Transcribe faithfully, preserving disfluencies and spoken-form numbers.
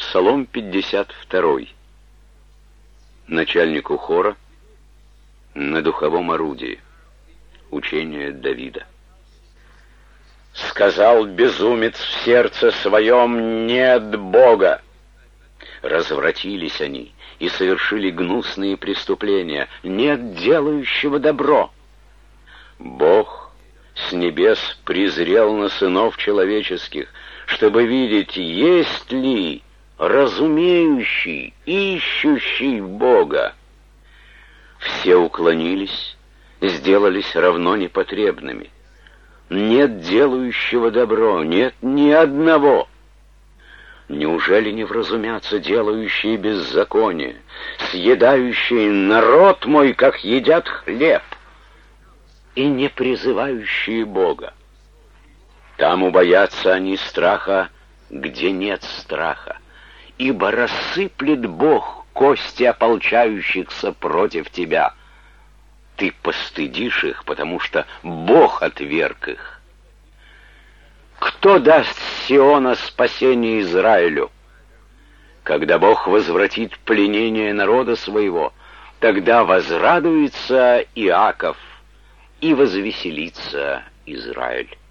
Псалом пятьдесят второй. Начальнику хора на духовом орудии. Учение Давида. Сказал безумец в сердце своем: нет Бога. Развратились они и совершили гнусные преступления. Нет делающего добро. Бог с небес презрел на сынов человеческих, чтобы видеть, есть ли разумеющий, ищущий Бога. Все уклонились, сделались равно непотребными. Нет делающего добро, нет ни одного. Неужели не вразумятся делающие беззаконие, съедающие народ мой, как едят хлеб, и не призывающие Бога? Там убоятся они страха, где нет страха, ибо рассыплет Бог кости ополчающихся против тебя. Ты постыдишь их, потому что Бог отверг их. Кто даст с Сиона спасение Израилю? Когда Бог возвратит пленение народа своего, тогда возрадуется Иаков и возвеселится Израиль.